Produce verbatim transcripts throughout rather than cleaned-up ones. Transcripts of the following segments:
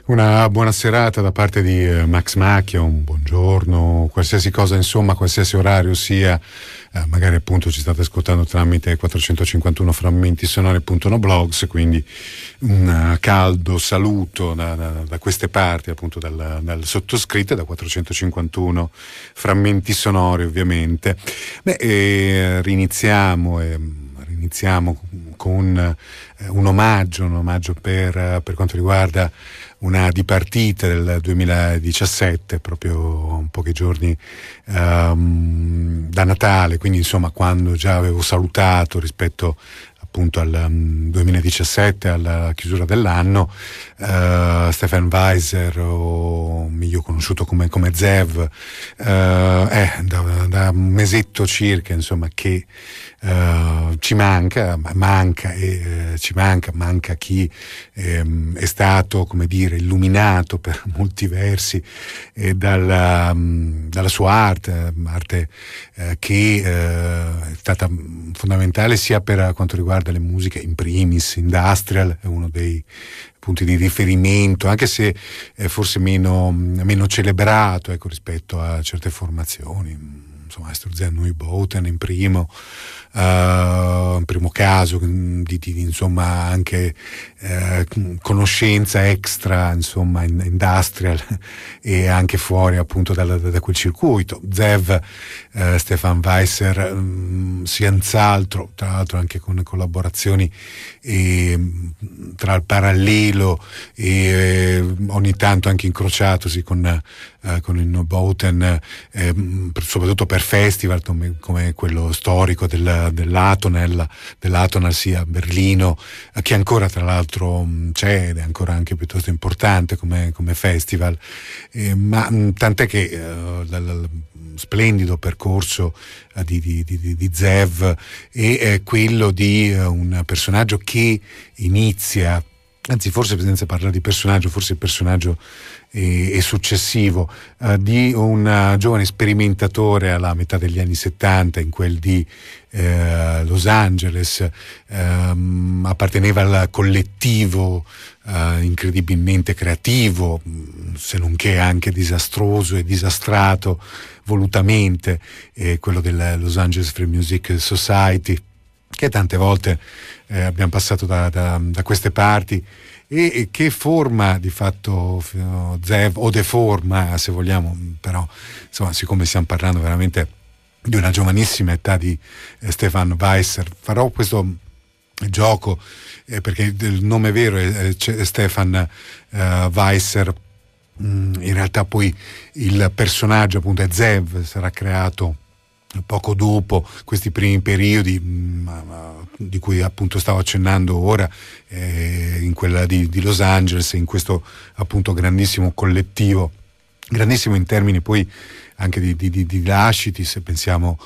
Una buona serata da parte di eh, Max Macchia, un buongiorno, qualsiasi cosa, insomma, qualsiasi orario sia, eh, magari appunto ci state ascoltando tramite quattrocentocinquantuno frammenti sonori punto no blogs, quindi un uh, caldo saluto da, da, da queste parti, appunto dal, dal sottoscritto e da quattrocentocinquantuno frammenti sonori, ovviamente. Beh, eh, riniziamo e riniziamo con eh, un omaggio, un omaggio per, per quanto riguarda una dipartita del duemiladiciassette, proprio pochi giorni um, da Natale, quindi insomma quando già avevo salutato rispetto appunto al um, duemiladiciassette, alla chiusura dell'anno, uh, Stefan Weiser, o meglio conosciuto come, come Zev, uh, eh, da, da un mesetto circa, insomma, che Uh, ci manca, manca e uh, ci manca, manca chi um, è stato, come dire, illuminato per molti versi eh, dalla, um, dalla sua arte, arte uh, che uh, è stata fondamentale sia per quanto riguarda le musiche, in primis Industrial, è uno dei punti di riferimento, anche se è forse meno, meno celebrato, ecco, rispetto a certe formazioni, insomma Sturzen Neubauten in primo Uh, in primo caso di, di insomma anche uh, conoscenza extra, insomma, in, industrial e anche fuori appunto da, da, da quel circuito. Zev, uh, Stefan Weiser, um, senz'altro, tra l'altro anche con collaborazioni e, tra il parallelo e eh, ogni tanto anche incrociatosi con Uh, con il Neubauten, eh, soprattutto per festival come, come quello storico del, dell'Atonel, dell'Atonel sia a Berlino, uh, che ancora tra l'altro mh, c'è ed è ancora anche piuttosto importante come, come festival, eh, ma mh, tant'è che uh, dal splendido percorso uh, di, di, di, di Zev è eh, quello di uh, un personaggio che inizia, anzi forse senza parlare di personaggio, forse il personaggio e, e successivo, uh, di un uh, giovane sperimentatore alla metà degli anni settanta, in quel di uh, Los Angeles, um, apparteneva al collettivo uh, incredibilmente creativo, se non che anche disastroso e disastrato volutamente, eh, quello del Los Angeles Free Music Society, che tante volte eh, abbiamo passato da, da, da queste parti, e, e che forma di fatto Zev, o deforma se vogliamo, però insomma, siccome stiamo parlando veramente di una giovanissima età di eh, Stefan Weiser, farò questo gioco eh, perché il nome vero è, è Stefan eh, Weiser. Mm, in realtà poi il personaggio appunto è Zev, sarà creato poco dopo questi primi periodi mh, di cui appunto stavo accennando ora, eh, in quella di, di Los Angeles, in questo appunto grandissimo collettivo, grandissimo in termini poi anche di, di, di, di lasciti, se pensiamo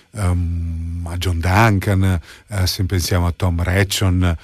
um, a John Duncan, uh, se pensiamo a Tom Rachon,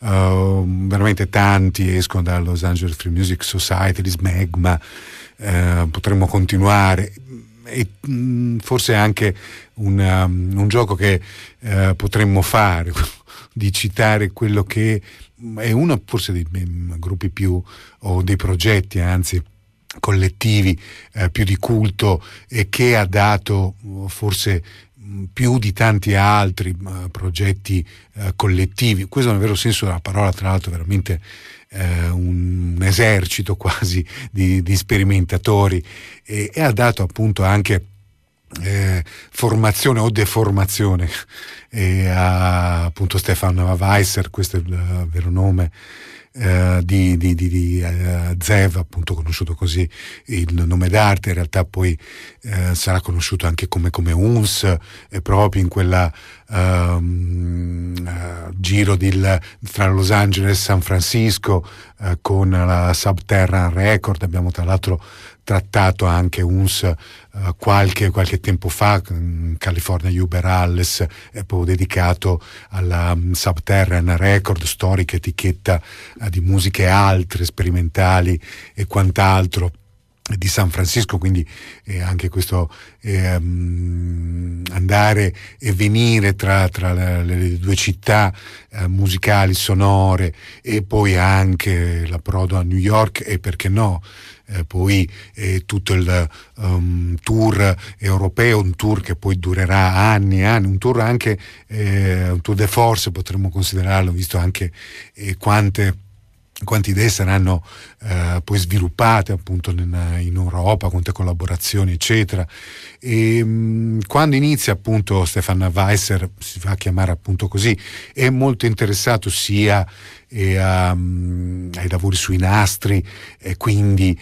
uh, veramente tanti escono da Los Angeles Free Music Society, di Smegma, uh, potremmo continuare. E mh, forse anche una, un gioco che eh, potremmo fare, di citare quello che è uno forse dei, dei gruppi più, o dei progetti anzi collettivi eh, più di culto, e che ha dato forse più di tanti altri uh, progetti uh, collettivi, questo nel vero senso della parola, tra l'altro veramente uh, un, un esercito quasi di, di sperimentatori, e, e ha dato appunto anche eh, formazione o deformazione e a appunto Stefan Weiser, questo è il uh, vero nome Uh, di, di, di, di uh, Zev, appunto conosciuto così il nome d'arte, in realtà poi uh, sarà conosciuto anche come, come U N S, e proprio in quella um, uh, giro di, tra Los Angeles e San Francisco uh, con la Subterran Record. Abbiamo tra l'altro trattato anche U N S uh, qualche, qualche tempo fa, in California Uber Alles, è proprio dedicato alla um, Subterran Record, storica etichetta uh, di musiche altre, sperimentali e quant'altro, di San Francisco, quindi eh, anche questo eh, um, andare e venire tra, tra le, le due città eh, musicali, sonore, e poi anche l'approdo a New York, e perché no eh, poi eh, tutto il um, tour europeo, un tour che poi durerà anni e anni, un tour anche eh, un tour de force potremmo considerarlo, visto anche eh, quante quante idee saranno eh, poi sviluppate appunto in, in Europa, quante collaborazioni eccetera. E mh, quando inizia appunto Stefan Weisser, si fa chiamare appunto così, è molto interessato sia e, um, ai lavori sui nastri, e quindi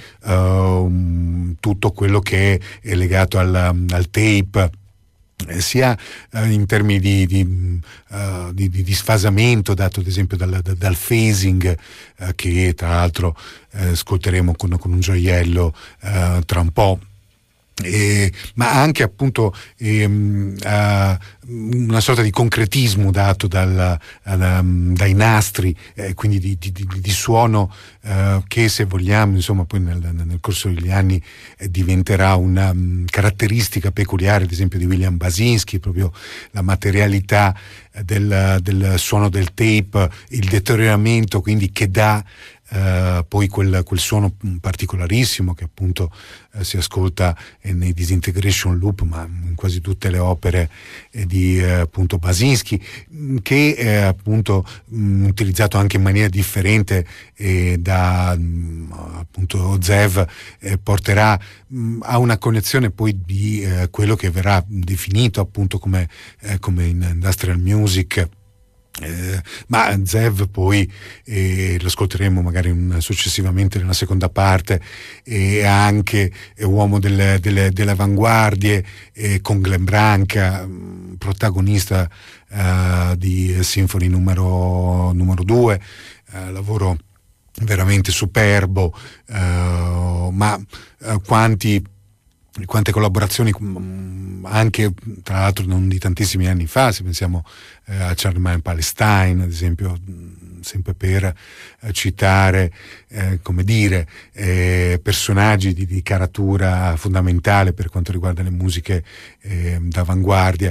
uh, tutto quello che è legato al, al tape, sia eh, in termini di, di, uh, di, di, di sfasamento dato ad esempio dal, dal, dal phasing uh, che tra l'altro uh, ascolteremo con, con un gioiello uh, tra un po'. Eh, ma anche appunto ehm, uh, una sorta di concretismo dato dal, uh, dai nastri, eh, quindi di, di, di suono uh, che, se vogliamo, insomma poi nel, nel corso degli anni eh, diventerà una um, caratteristica peculiare ad esempio di William Basinski, proprio la materialità del, del suono del tape, il deterioramento quindi che dà Uh, poi quel, quel suono particolarissimo che appunto uh, si ascolta eh, nei Disintegration Loop, ma in quasi tutte le opere eh, di eh, appunto Basinski, che è appunto mh, utilizzato anche in maniera differente eh, da mh, appunto Zev, eh, porterà mh, a una connessione poi di eh, quello che verrà definito appunto come, eh, come in industrial music. Eh, ma Zev poi eh, lo ascolteremo magari un, successivamente nella seconda parte, e eh, anche è uomo delle, delle, delle avanguardie, eh, con Glenn Branca, protagonista eh, di Symphony numero, numero due, eh, lavoro veramente superbo, eh, ma eh, quanti quante collaborazioni anche tra l'altro non di tantissimi anni fa, se pensiamo eh, a Charlemagne Palestine ad esempio, sempre per eh, citare eh, come dire eh, personaggi di, di caratura fondamentale per quanto riguarda le musiche eh, d'avanguardia,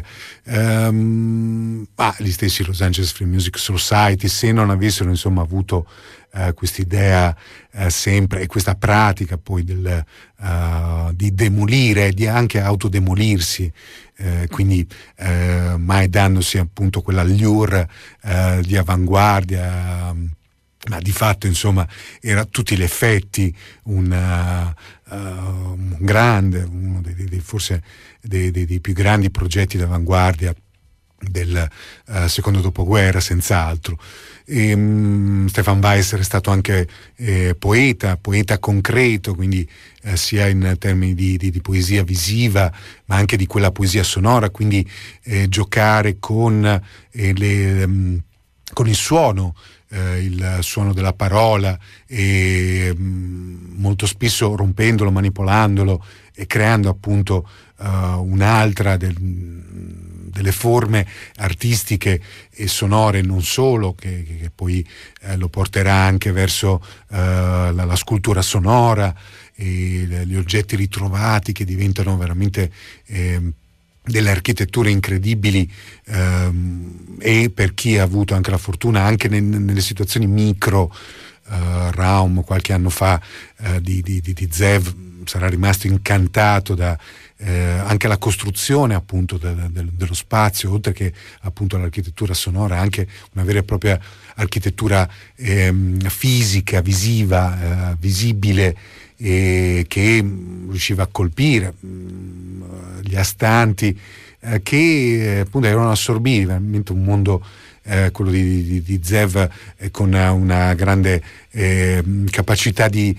um, ma gli stessi Los Angeles Free Music Society, se non avessero insomma avuto Uh, quest'idea uh, sempre, e questa pratica poi del, uh, di demolire, di anche autodemolirsi, uh, quindi uh, mai dandosi appunto quell'allure uh, di avanguardia, um, ma di fatto insomma era tutti gli effetti un, uh, uh, un grande, uno dei, dei forse dei, dei, dei più grandi progetti d'avanguardia del uh, secondo dopoguerra, senz'altro. E, um, Stefan Weisser è stato anche eh, poeta, poeta concreto, quindi eh, sia in termini di, di, di poesia visiva, ma anche di quella poesia sonora, quindi eh, giocare con, eh, le, um, con il suono, eh, il suono della parola, e um, molto spesso rompendolo, manipolandolo e creando appunto uh, un'altra del, delle forme artistiche e sonore, non solo, che, che poi eh, lo porterà anche verso uh, la, la scultura sonora e le, gli oggetti ritrovati che diventano veramente eh, delle architetture incredibili, ehm, e per chi ha avuto anche la fortuna anche ne, nelle situazioni micro, uh, Raum qualche anno fa uh, di, di, di, di Zev sarà rimasto incantato da eh, anche la costruzione appunto de, de, dello spazio, oltre che appunto l'architettura sonora, anche una vera e propria architettura eh, fisica, visiva, eh, visibile, e che riusciva a colpire mh, gli astanti, eh, che eh, appunto erano assorbiti, veramente un mondo, eh, quello di, di, di Zev, eh, con una grande eh, capacità di,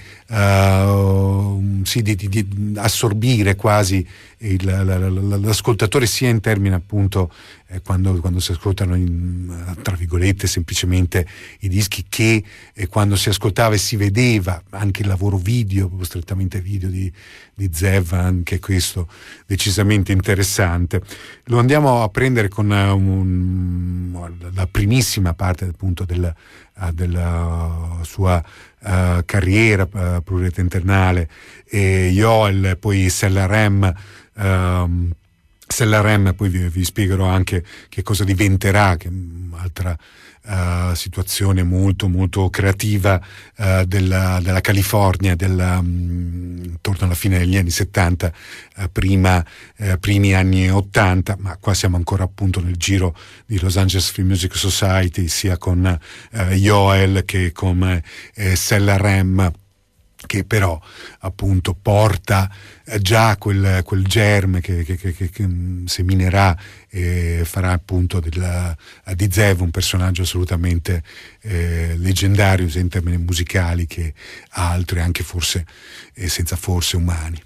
uh, sì, di, di, di assorbire quasi il, la, la, la, l'ascoltatore, sia in termini appunto eh, quando, quando si ascoltano in, tra virgolette semplicemente i dischi, che eh, quando si ascoltava e si vedeva anche il lavoro video, proprio strettamente video di, di Zev, anche questo decisamente interessante. Lo andiamo a prendere con un, la primissima parte appunto del uh, della sua uh, carriera uh, pluritentennale, e Joel, poi Sella Rem. Um, Sella Rem, poi vi, vi spiegherò anche che cosa diventerà, che è un'altra uh, situazione molto molto creativa uh, della, della California, della, um, intorno alla fine degli anni settanta, uh, prima, uh, primi anni ottanta, ma qua siamo ancora appunto nel giro di Los Angeles Free Music Society, sia con uh, Joel che con uh, Sella Rem, che però appunto porta già quel, quel germe che, che, che, che, che seminerà e farà appunto del, di Zev un personaggio assolutamente eh, leggendario sia in termini musicali che altri, anche forse eh, senza forse umani.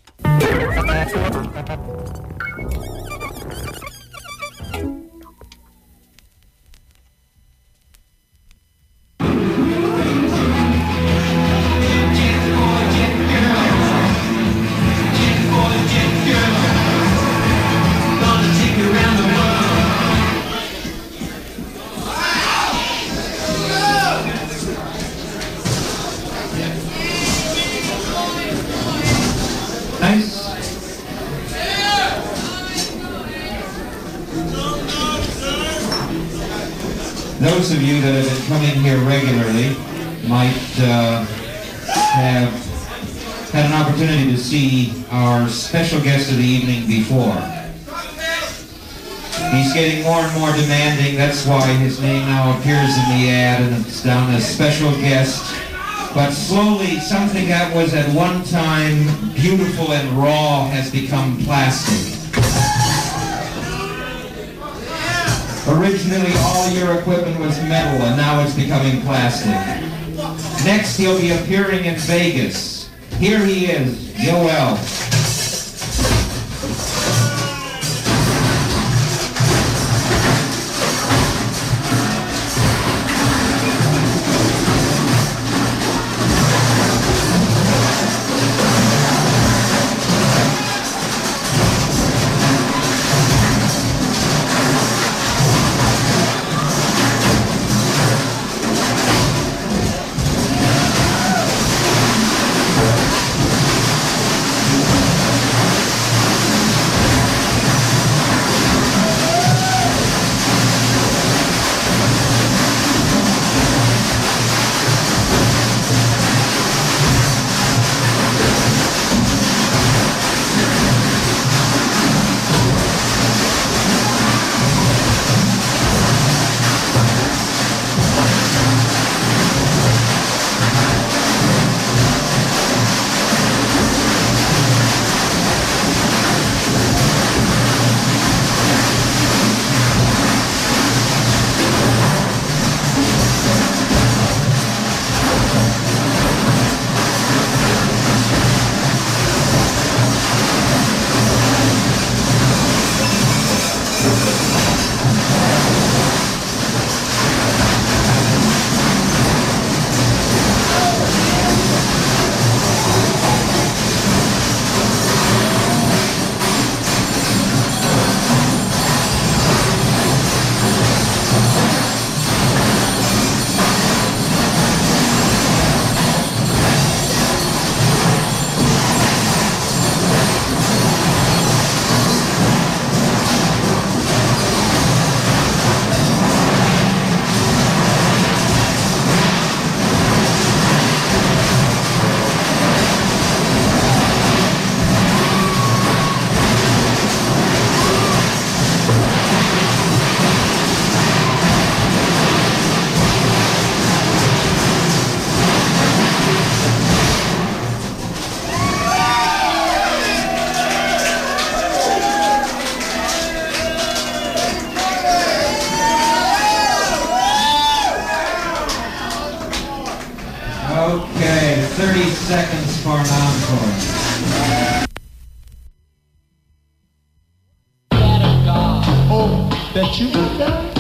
Those of you that have been coming here regularly might uh, have had an opportunity to see our special guest of the evening before. He's getting more and more demanding. That's why his name now appears in the ad and it's down as special guest. But slowly, something that was at one time beautiful and raw has become plastic. Originally, all your equipment was metal, and now it's becoming plastic. Next, he'll be appearing in Vegas. Here he is, Joel. thirty seconds for an encore. Oh, that you got.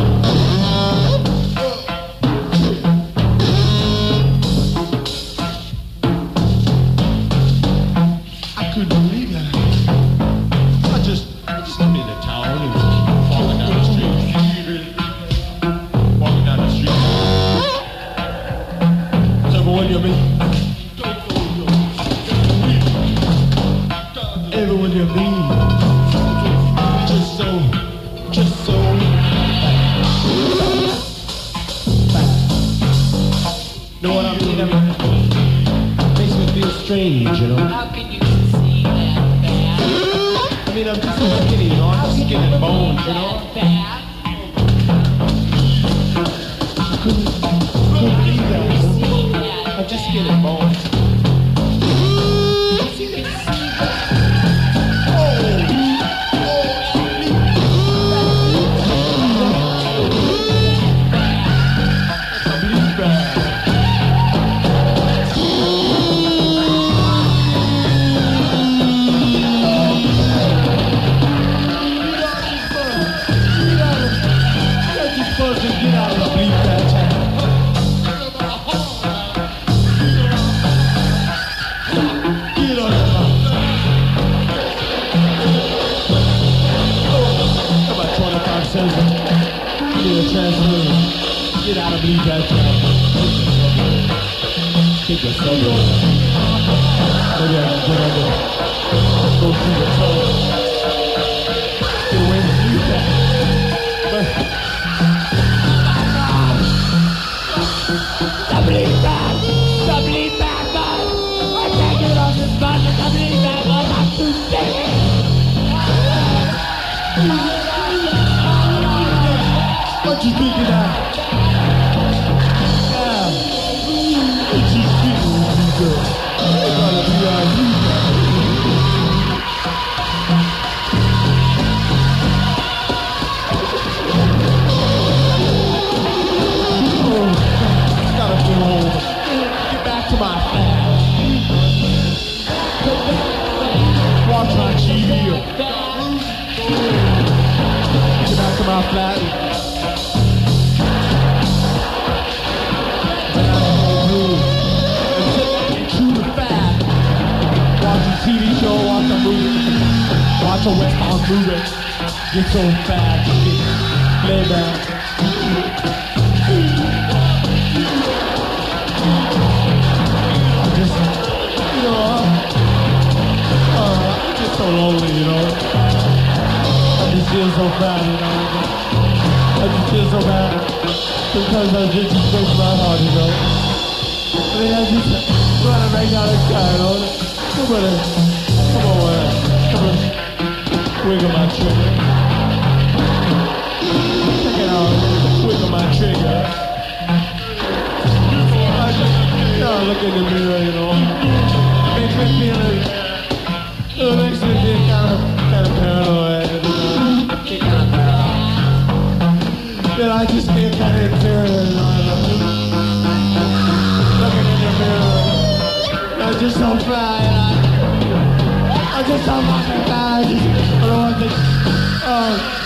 I couldn't believe that. I just, I just I'm in the town and walking down the street. Walking down the street. whatever will you leave? Just so, just so bad. Know what I mean? It makes me feel strange, you know. How can you see that bad? I mean, I'm just so skinny, you know. I'm just skin and bones, you know. Bad? Couldn't, couldn't believe that. I'm just skin and bones. Get out of me, that job. Take your son over. Maybe I can get under. Go through the toe. Get away from you, that. But somebody back! Somebody back, man! I can't get off this bus. Somebody back, man! I'm too sick! What you thinking of? Watch my T V. Get back to my flat. And I go through and sit chew the fat. Watch a T V show, watch a movie, watch a Westbound movie. Get so fat, get lay back. Just, you know, uh, I'm just so lonely, you know. I just feel so bad, you know. I just feel so bad because I just break my heart, you know. I mean, I just want to break down the sky, you know. Come on, come on, uh, come on, wiggle my trigger. Check it out, wiggle my trigger. I just, you know, look in the mirror, you know. Makes me feel it. It makes me feel kind of, kind of paranoid, you know. Get kind of paranoid. Then I just feel kind of inferior, you know. Looking in the mirror, I'm just so fat, you know. I'm just so fucking fat. I just, I don't want to, oh.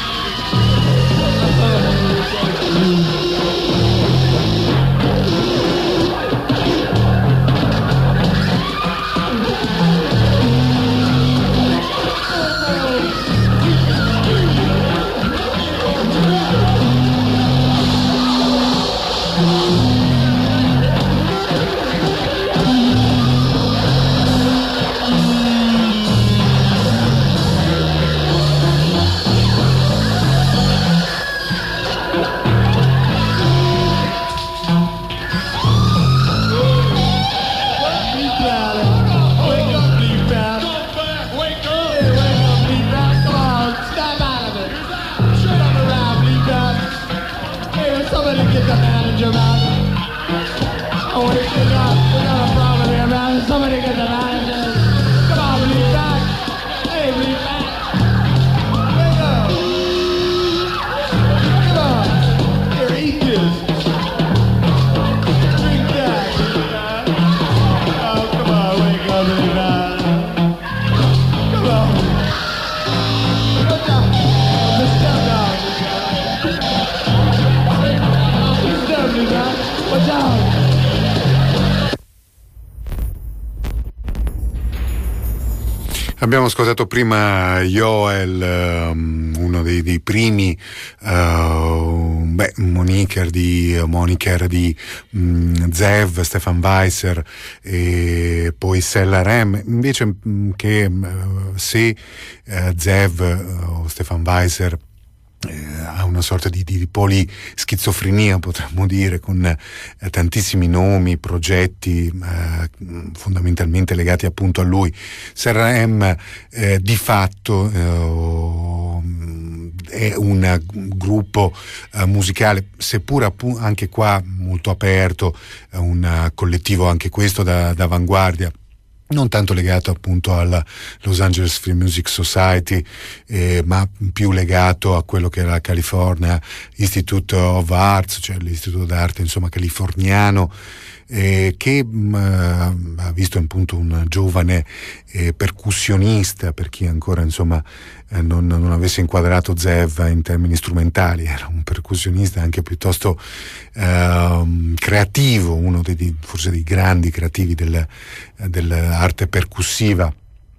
Abbiamo ascoltato prima Joel, um, uno dei, dei primi uh, beh, moniker di, moniker di um, Zev, Stefan Weiser, e poi Cella Rem, invece mh, che uh, se uh, Zev uh, o Stefan Weiser Eh, ha una sorta di, di polischizofrenia, potremmo dire, con eh, tantissimi nomi, progetti eh, fondamentalmente legati appunto a lui. Serra M eh, di fatto eh, è un gruppo eh, musicale, seppur appu- anche qua molto aperto, eh, un collettivo anche questo da, d'avanguardia, non tanto legato appunto alla Los Angeles Free Music Society, eh, ma più legato a quello che era la California Institute of Arts, cioè l'istituto d'arte insomma californiano, eh, che mh, ha visto appunto un giovane eh, percussionista, per chi ancora insomma eh, non, non avesse inquadrato Zev in termini strumentali, era un percussionista anche piuttosto eh, creativo, uno dei, forse dei grandi creativi del, dell'arte percussiva.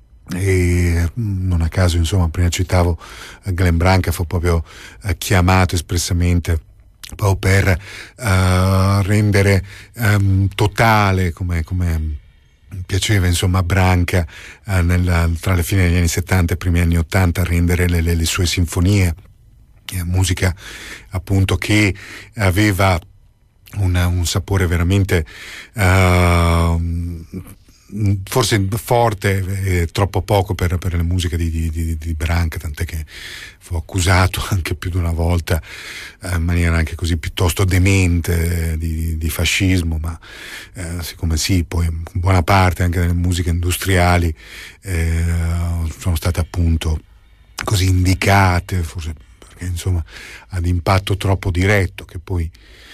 E non a caso insomma prima citavo Glenn Branca, fu proprio eh, chiamato espressamente proprio per uh, rendere um, totale, come, come piaceva insomma a Branca uh, nella, tra le fine degli anni settanta e i primi anni ottanta, rendere le, le, le sue sinfonie, eh, musica appunto che aveva una, un sapore veramente uh, forse forte e troppo poco per, per le musiche di, di, di Branca, tant'è che fu accusato anche più di una volta eh, in maniera anche così piuttosto demente di, di fascismo, ma eh, siccome sì, poi buona parte anche delle musiche industriali eh, sono state appunto così indicate, forse perché insomma ad impatto troppo diretto, che poi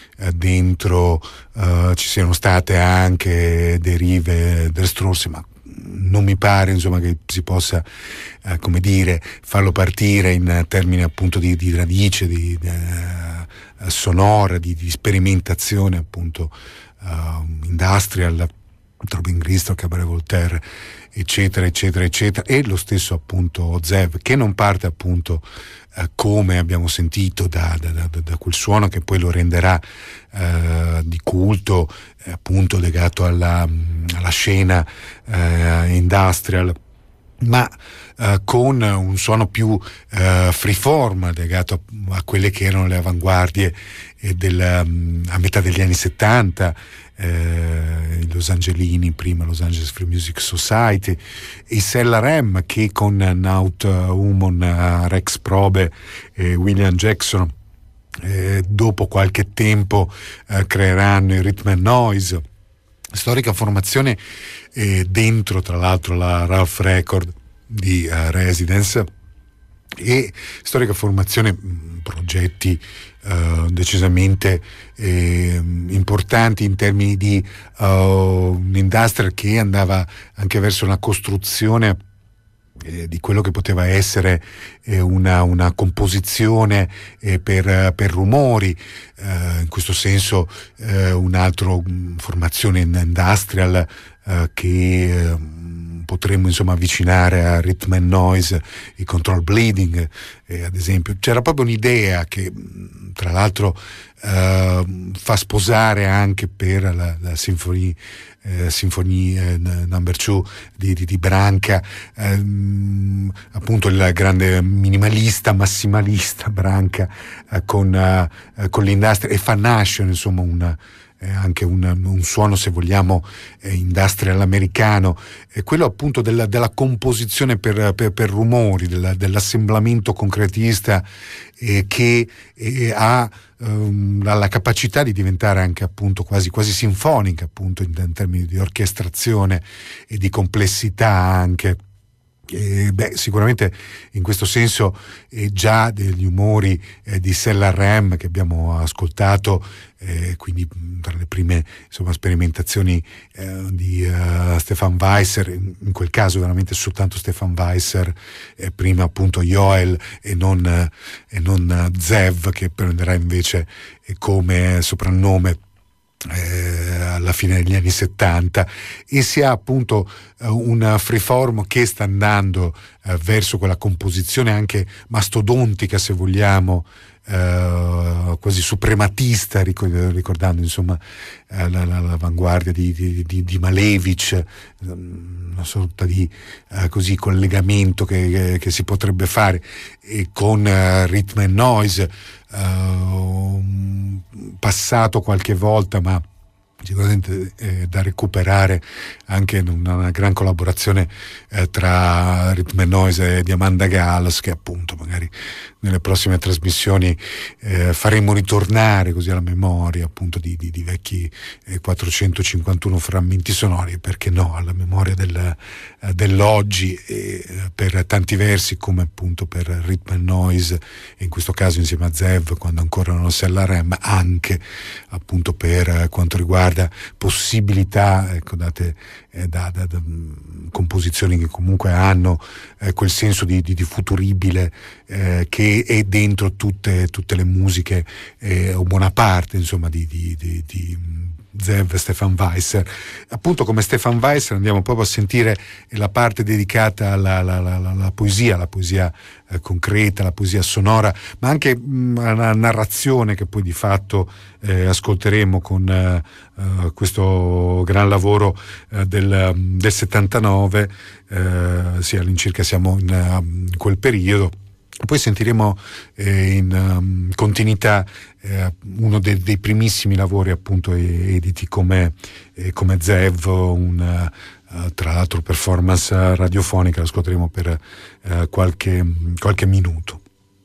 dentro uh, ci siano state anche derive destrorse, ma non mi pare insomma che si possa uh, come dire farlo partire in termini appunto di, di radice di, di uh, sonora, di, di sperimentazione appunto uh, industrial, Robin Christo, Cabaret Voltaire, eccetera eccetera eccetera, e lo stesso appunto Zev, che non parte appunto eh, come abbiamo sentito da, da, da, da quel suono che poi lo renderà eh, di culto, eh, appunto legato alla, alla scena eh, industrial, ma eh, con un suono più eh, freeform, legato a, a quelle che erano le avanguardie eh, del, um, a metà degli anni settanta, eh, i Los Angelini, prima Los Angeles Free Music Society, e Cella Rem, che con Naut Humon, Rex Probe e William Jackson eh, dopo qualche tempo eh, creeranno i Rhythm and Noise, storica formazione eh, dentro tra l'altro la Ralph Record di uh, Residence, e storica formazione, mh, progetti uh, decisamente eh, importanti in termini di uh, un industrial che andava anche verso una costruzione eh, di quello che poteva essere eh, una, una composizione eh, per, per rumori, eh, in questo senso eh, un'altra formazione industrial eh, che eh, potremmo insomma avvicinare a Rhythm and Noise, i Control Bleeding eh, ad esempio. C'era proprio un'idea che tra l'altro eh, fa sposare anche per la, la Symphony eh, Symphony eh, number two di, di, di Branca, ehm, appunto il grande minimalista massimalista Branca eh, con, eh, con l'industria, e fa nascere insomma una Eh, anche un, un suono, se vogliamo, eh, industrial americano, eh, quello appunto della, della composizione per, per, per rumori, della, dell'assemblamento concretista eh, che eh, ha ehm, la, la capacità di diventare anche appunto quasi, quasi sinfonica appunto in, in termini di orchestrazione e di complessità anche. Eh, beh, sicuramente in questo senso eh, già degli umori eh, di Cella Rem che abbiamo ascoltato, eh, quindi tra le prime insomma sperimentazioni eh, di uh, Stefan Weiser, in, in quel caso veramente soltanto Stefan Weiser, eh, prima appunto Joel e non, eh, e non uh, Zev, che prenderà invece eh, come soprannome Eh, alla fine degli anni settanta, e si ha appunto eh, un freeform che sta andando eh, verso quella composizione anche mastodontica, se vogliamo, eh, quasi suprematista, ricordando insomma eh, la, la, l'avanguardia di, di, di, di Malevich, una sorta di eh, così collegamento che, che, che si potrebbe fare e con uh, Rhythm and Noise, uh, passato qualche volta, ma sicuramente eh, da recuperare anche in una, una gran collaborazione eh, tra Rhythm and Noise e di Amanda Gallas, che appunto magari nelle prossime trasmissioni eh, faremo ritornare così alla memoria appunto di, di, di vecchi eh, quattrocentocinquantuno frammenti sonori, perché no, alla memoria del, eh, dell'oggi, eh, per tanti versi, come appunto per Rhythm and Noise, e in questo caso insieme a Zev quando ancora non si alla Rem, anche appunto per eh, quanto riguarda possibilità, ecco, date eh, da, da, da composizioni che comunque hanno eh, quel senso di, di, di futuribile eh, che è dentro tutte, tutte le musiche, eh, o buona parte insomma di, di, di, di Zev e Stefan Weisser. Appunto, come Stefan Weisser andiamo proprio a sentire la parte dedicata alla, alla, alla, alla poesia, la poesia eh, concreta, la poesia sonora, ma anche mh, alla narrazione che poi di fatto eh, ascolteremo con eh, uh, questo gran lavoro eh, del, del settantanove, eh, sì, all'incirca siamo in, uh, in quel periodo. Poi sentiremo eh, in um, continuità eh, uno de- dei primissimi lavori appunto editi come, eh, come Zev, un, uh, tra l'altro performance radiofonica, lo ascolteremo per uh, qualche, qualche minuto.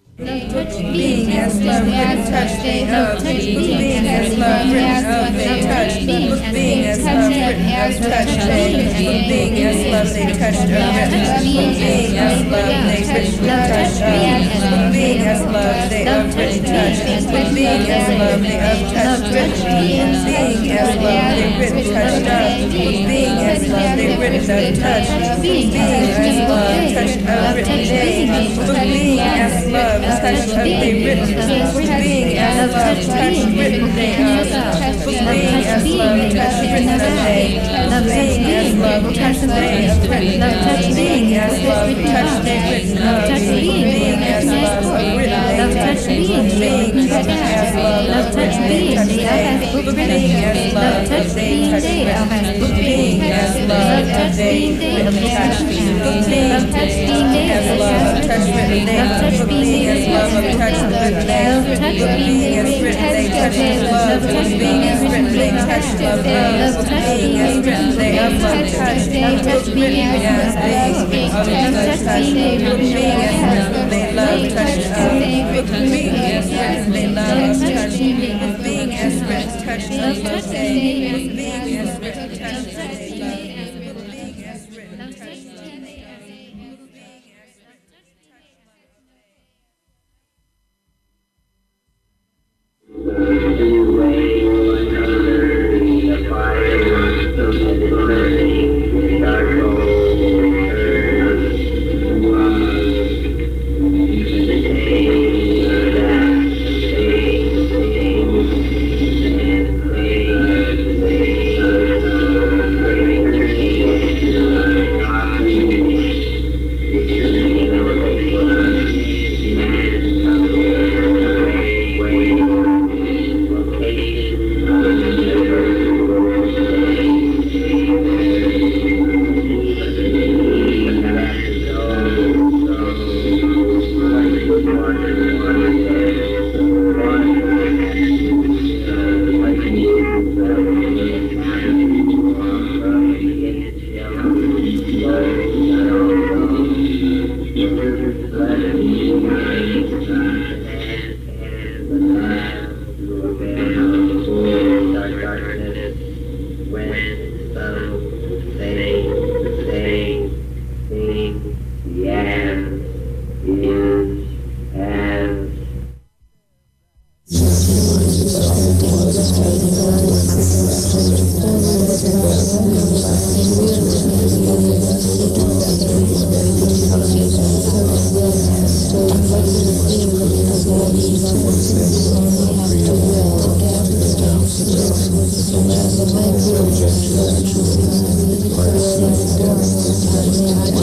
Being as love, written touch, they of being as love, written of they touch, being as love, written as touch, they being as love, they touched of written, being as love, they written touch of, being as love, they of written touch, being as love, they of touch written, being as love, they written touched of, being as love, they written of touch, being as love, touched of written day, being as love. Touch of they written, being as love, touch written day of, being as love, touch written day, being as love, touch day of written, being as love, touch day written of, being as love, written day touch, being as love, touch day touch day, being as love, touch day touch day, being as love, touch day written touch, being as love, touch written day, being as love of touch with love, being as written they touch with love, being as written they touch of love, being as written they of love touch, being as being of love touch, being as written they love touch of, being as written they love touch, being as written touch of love day, being as written touch they love, being as written touch.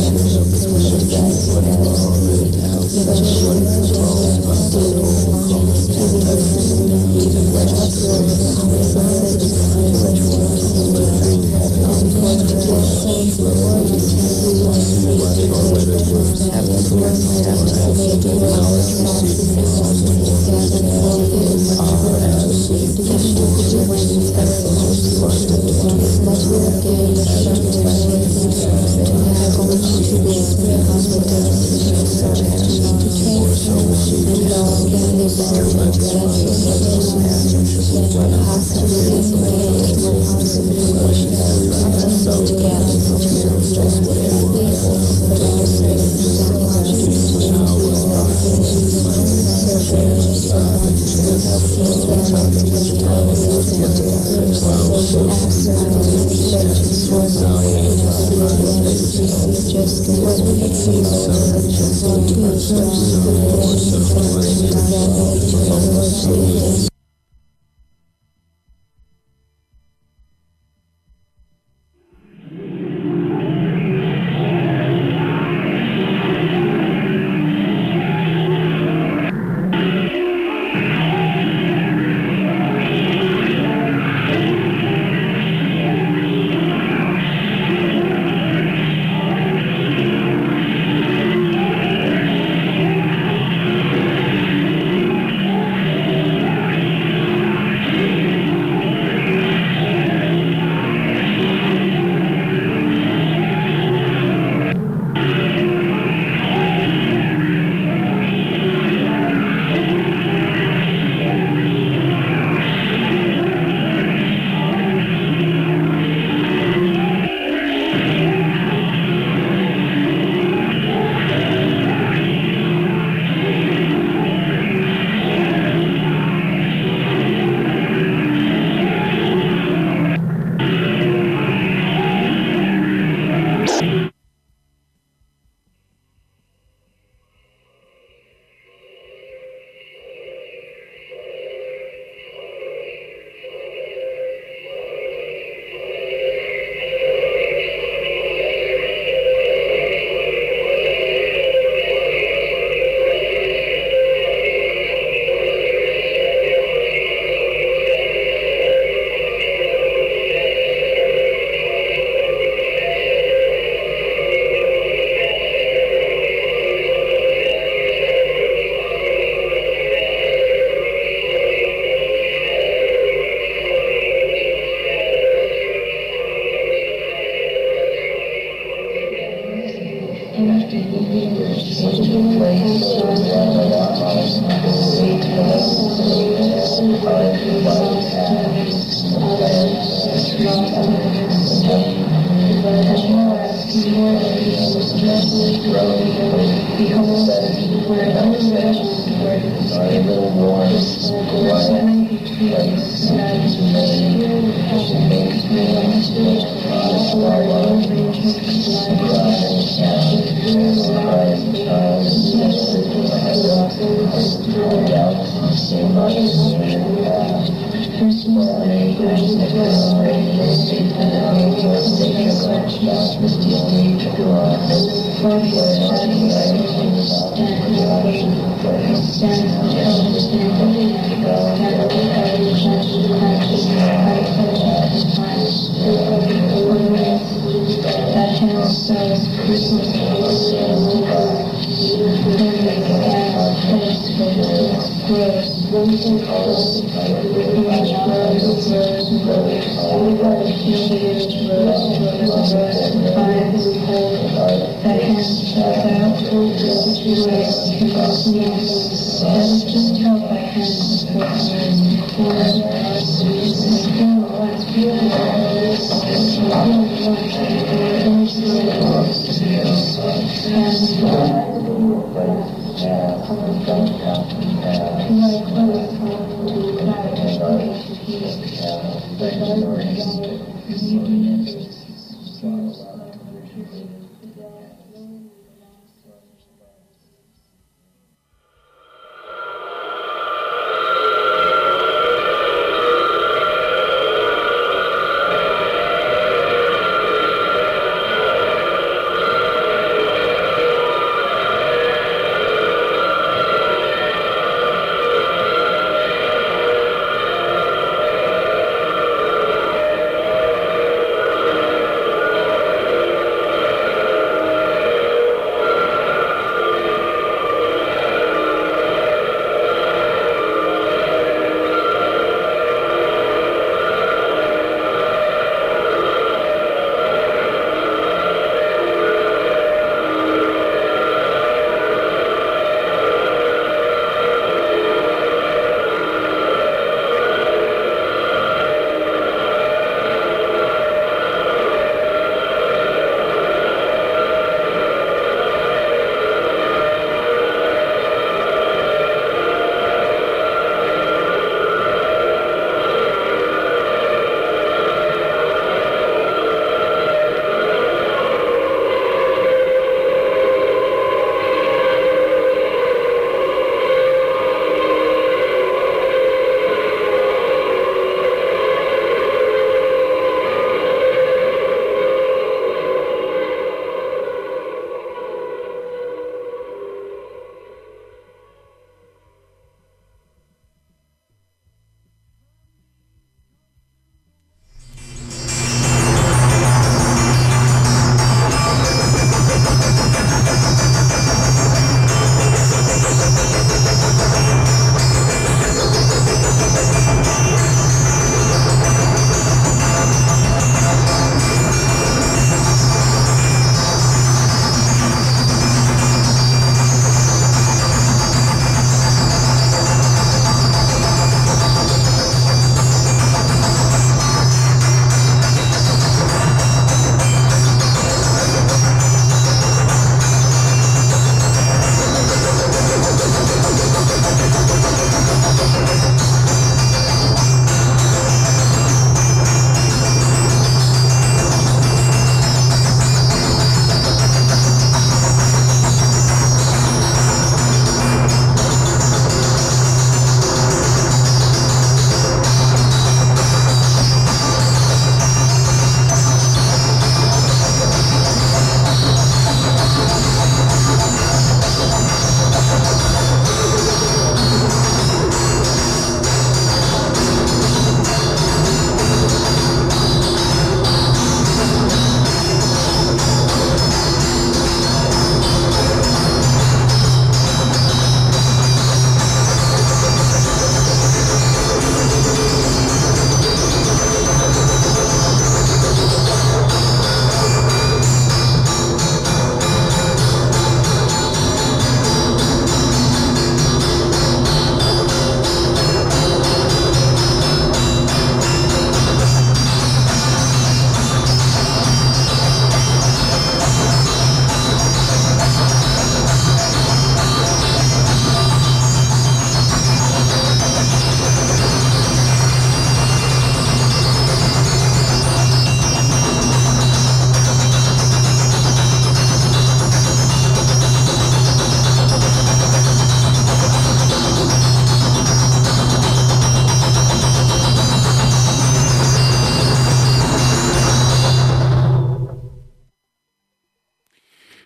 From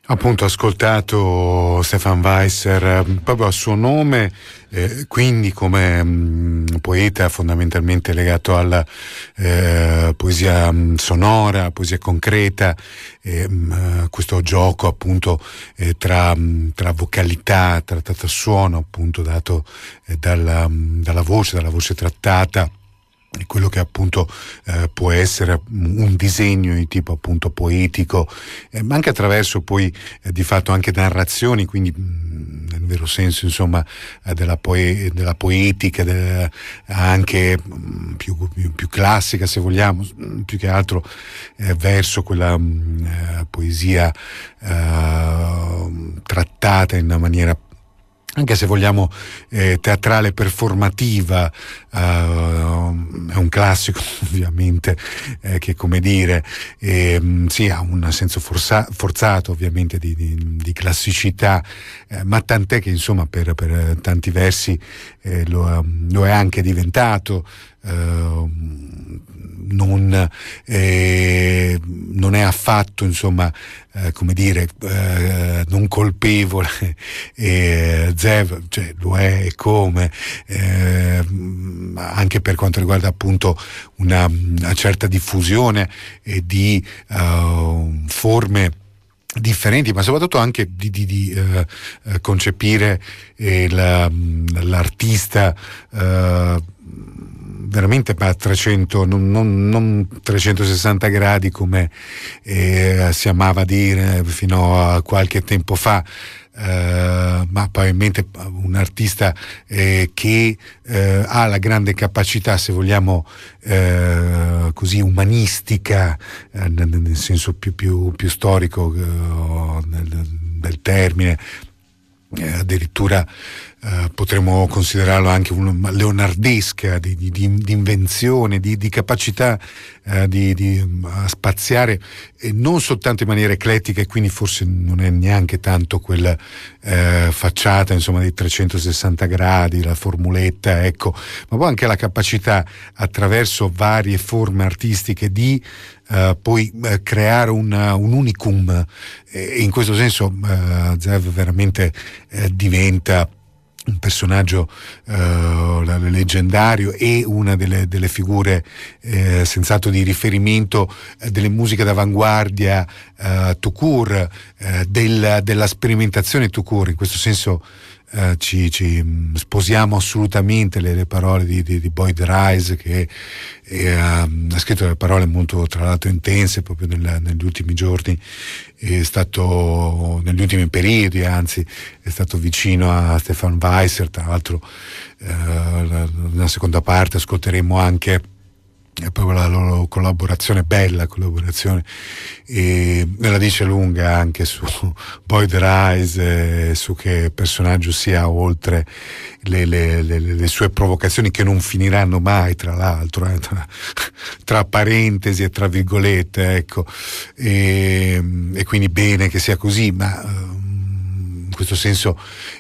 Appunto, ascoltato Stefan Weiser proprio a suo nome, eh, quindi come mh, poeta fondamentalmente legato alla eh, poesia mh, sonora, poesia concreta, eh, mh, questo gioco appunto eh, tra, mh, tra vocalità, tra, tra suono appunto dato eh, dalla, mh, dalla voce, dalla voce trattata, e quello che appunto eh, può essere un disegno di tipo appunto poetico, eh, ma anche attraverso poi eh, di fatto anche narrazioni, quindi mh, nel vero senso insomma eh, della, poe- della poetica, de- anche mh, più, più, più classica se vogliamo, più che altro eh, verso quella mh, eh, poesia eh, trattata in una maniera anche se vogliamo eh, teatrale, performativa. Uh, è un classico ovviamente eh, che come dire eh, sì, ha un senso forza- forzato ovviamente di, di, di classicità, eh, ma tant'è che insomma per, per tanti versi eh, lo, lo è anche diventato. Uh, non, eh, non è affatto insomma eh, come dire eh, non colpevole, eh, Zev cioè, lo è e come eh, anche per quanto riguarda appunto una, una certa diffusione eh, di uh, forme differenti, ma soprattutto anche di, di, di eh, concepire eh, la, l'artista eh, veramente a trecento, non, non, non trecentosessanta gradi come eh, si amava dire fino a qualche tempo fa, eh, ma probabilmente un artista eh, che eh, ha la grande capacità, se vogliamo eh, così umanistica, eh, nel, nel senso più, più, più storico eh, del, del termine, eh, addirittura Uh, potremmo considerarlo anche una leonardesca di, di, di invenzione, di, di capacità uh, di, di uh, spaziare, e non soltanto in maniera eclettica, e quindi forse non è neanche tanto quella uh, facciata insomma di trecentosessanta gradi, la formuletta, ecco, ma poi anche la capacità attraverso varie forme artistiche di Uh, poi uh, creare una, un unicum, e in questo senso uh, Zev veramente uh, diventa un personaggio uh, leggendario e una delle, delle figure eh, senz'altro di riferimento eh, delle musiche d'avanguardia uh, tout court, eh, del, della sperimentazione tout court. In questo senso Uh, ci, ci sposiamo assolutamente le, le parole di, di, di Boyd Rice, che è, um, ha scritto delle parole molto tra l'altro intense proprio nel, negli ultimi giorni, è stato negli ultimi periodi, anzi è stato vicino a Stefan Weiser. Tra l'altro uh, la, nella seconda parte ascolteremo anche è proprio la loro collaborazione, bella collaborazione, e me la dice lunga anche su Boyd Rice, eh, su che personaggio sia, oltre le, le, le, le sue provocazioni che non finiranno mai, tra l'altro, eh, tra, tra parentesi e tra virgolette, ecco, e, e quindi bene che sia così, ma in questo senso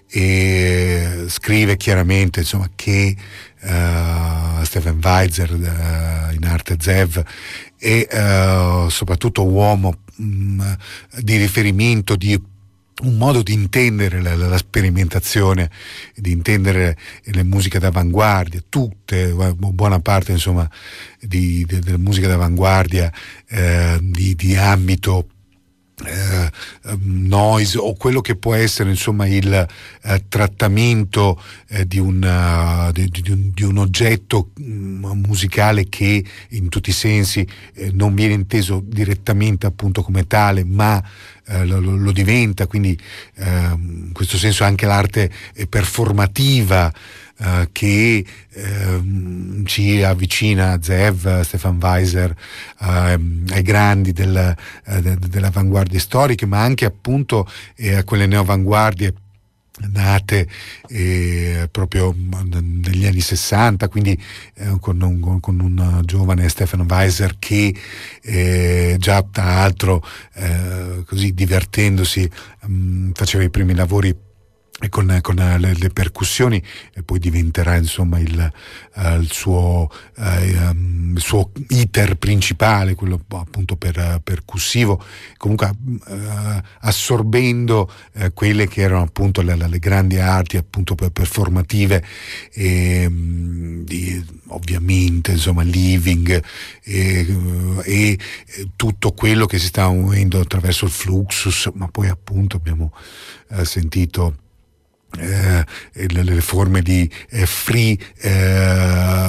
eh, scrive chiaramente insomma che Uh, Stefan Weiser, uh, in arte Zev, è uh, soprattutto uomo um, di riferimento, di un modo di intendere la, la, la sperimentazione, di intendere le musiche d'avanguardia, tutte, buona parte insomma di, di, della musica d'avanguardia uh, di, di ambito Eh, noise, o quello che può essere insomma il eh, trattamento eh, di, una, di, di, un, di un oggetto mh, musicale che in tutti i sensi eh, non viene inteso direttamente appunto come tale, ma eh, lo, lo diventa, quindi eh, in questo senso anche l'arte performativa Uh, che uh, ci avvicina a Zev, Stefan Weiser, uh, ai grandi del, uh, de, dell'avanguardia storica, ma anche appunto eh, a quelle neoavanguardie nate eh, proprio negli anni sessanta, quindi eh, con, un, con un giovane Stefan Weiser che eh, già tra l'altro eh, così divertendosi mh, faceva i primi lavori con, con le, le percussioni, e poi diventerà insomma il, uh, il suo uh, um, il suo iter principale, quello appunto per uh, percussivo, comunque uh, assorbendo uh, quelle che erano appunto le, le grandi arti appunto performative, e, um, di, ovviamente insomma living e, uh, e tutto quello che si sta muovendo attraverso il Fluxus, ma poi appunto abbiamo uh, sentito Eh, le, le forme di eh, free, eh,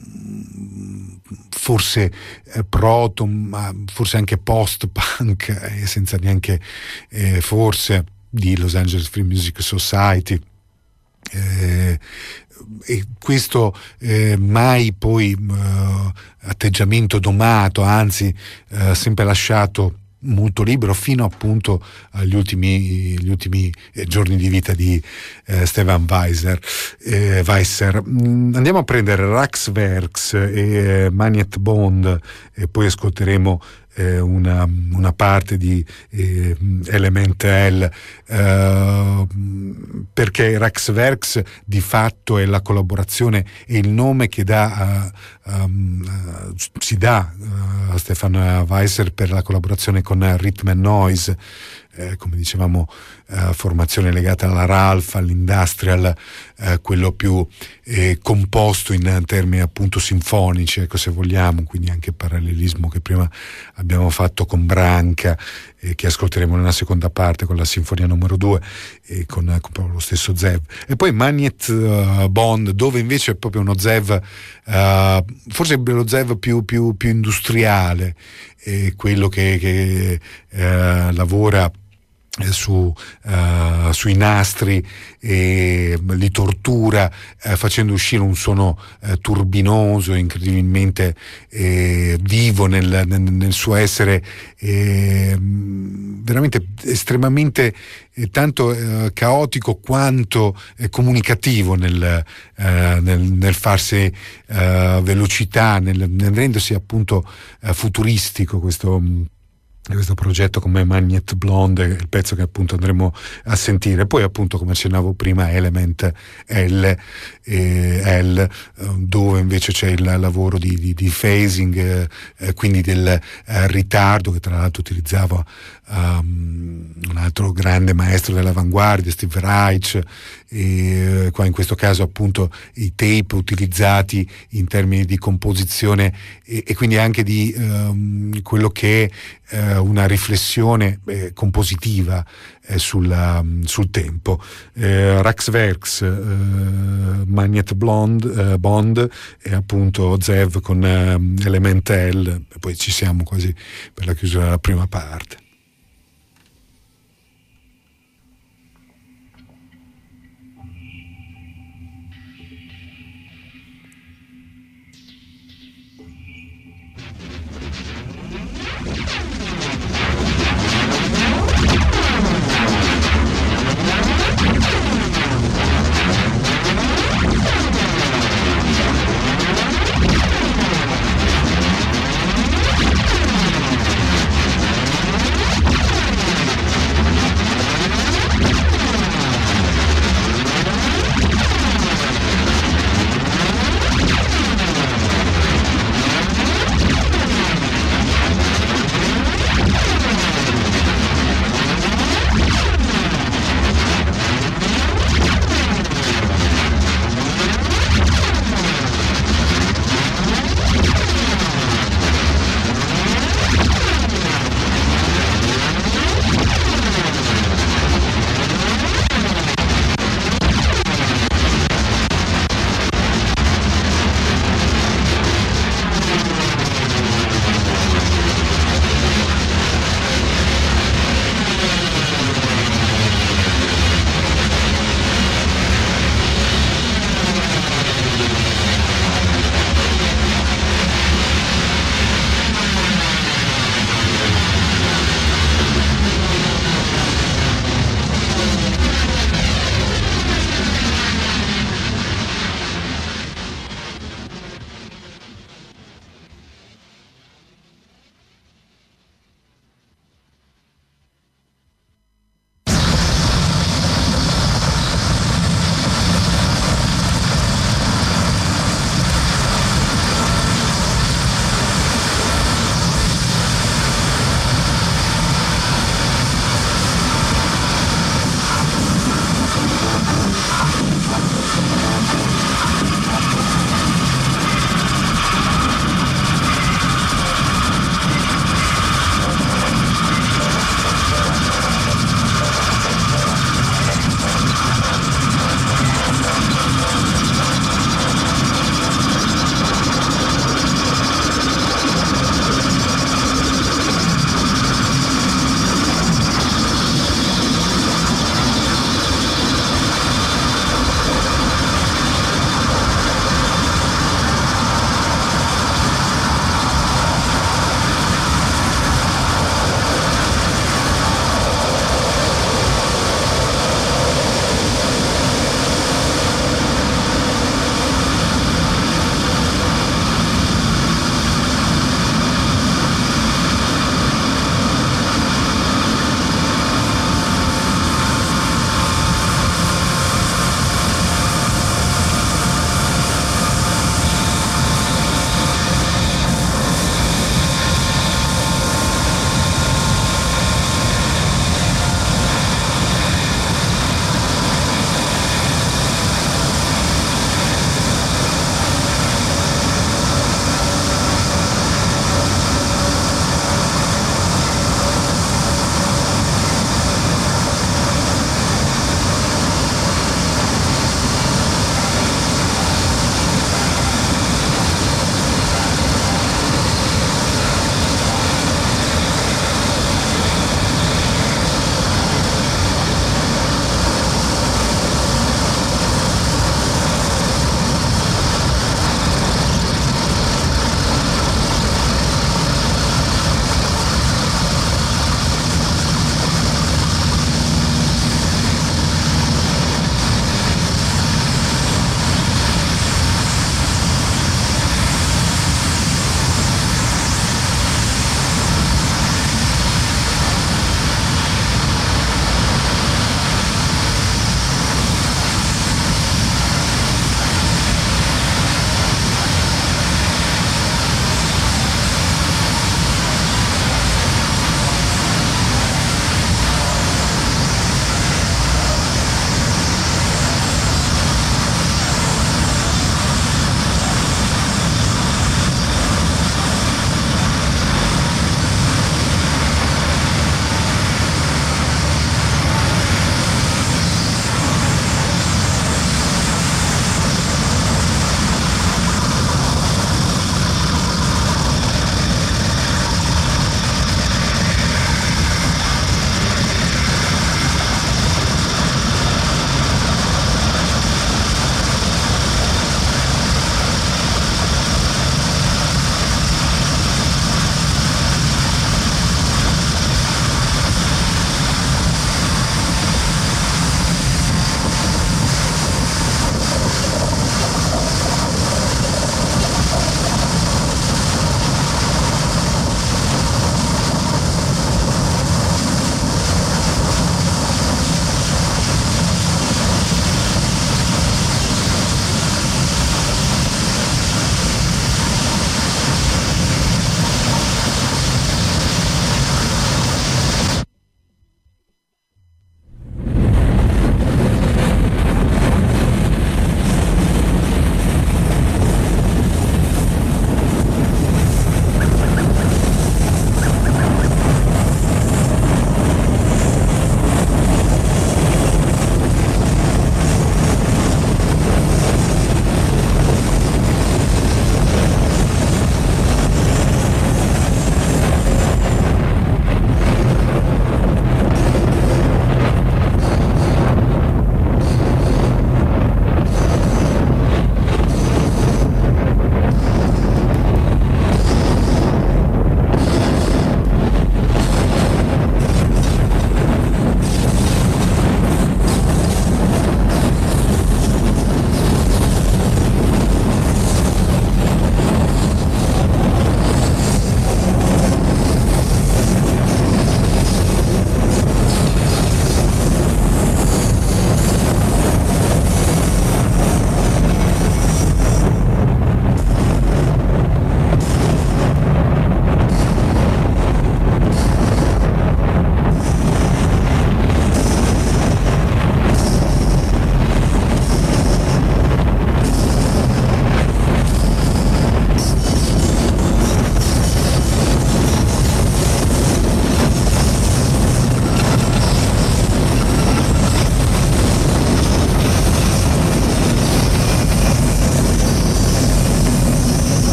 forse eh, proto, ma forse anche post-punk, eh, senza neanche eh, forse, di Los Angeles Free Music Society. Eh, e questo eh, mai poi eh, atteggiamento domato, anzi eh, sempre lasciato molto libero, fino appunto agli ultimi, gli ultimi giorni di vita di eh, Stefan Weiser. Eh, Weiser. Mm, andiamo a prendere Raxwerks e eh, Magnet Bond, e poi ascolteremo eh, una, una parte di eh, Element L, eh, perché Raxwerks di fatto è la collaborazione e il nome che dà uh, um, uh, si dà uh, a Stefan Weiser per la collaborazione con Rhythm and Noise, eh, come dicevamo, eh, formazione legata alla Ralph, all'industrial, eh, quello più eh, composto in termini appunto sinfonici, ecco, se vogliamo, quindi anche parallelismo che prima abbiamo fatto con Branca, eh, che ascolteremo nella seconda parte con la sinfonia numero due, e con, con lo stesso Zev. E poi Magnet uh, Bond, dove invece è proprio uno Zev, uh, forse lo Zev più, più, più industriale, eh, quello che, che uh, lavora su uh, sui nastri e li tortura, uh, facendo uscire un suono uh, turbinoso, incredibilmente eh, vivo nel, nel, nel suo essere, eh, veramente estremamente eh, tanto eh, caotico quanto eh, comunicativo nel, eh, nel, nel farsi eh, velocità, nel, nel rendersi appunto eh, futuristico questo questo progetto come Magnet Blonde, il pezzo che appunto andremo a sentire. Poi appunto, come accennavo prima, Element L, eh, L dove invece c'è il lavoro di, di, di phasing, eh, quindi del eh, ritardo, che tra l'altro utilizzava um, un altro grande maestro dell'avanguardia, Steve Reich, e qua in questo caso appunto i tape utilizzati in termini di composizione e, e quindi anche di um, quello che è uh, una riflessione eh, compositiva eh, sulla, um, sul tempo. eh, Raxwerks, eh, Magnet Blonde, eh, Bond, e appunto Zev con eh, Element L, e poi ci siamo quasi per la chiusura della prima parte.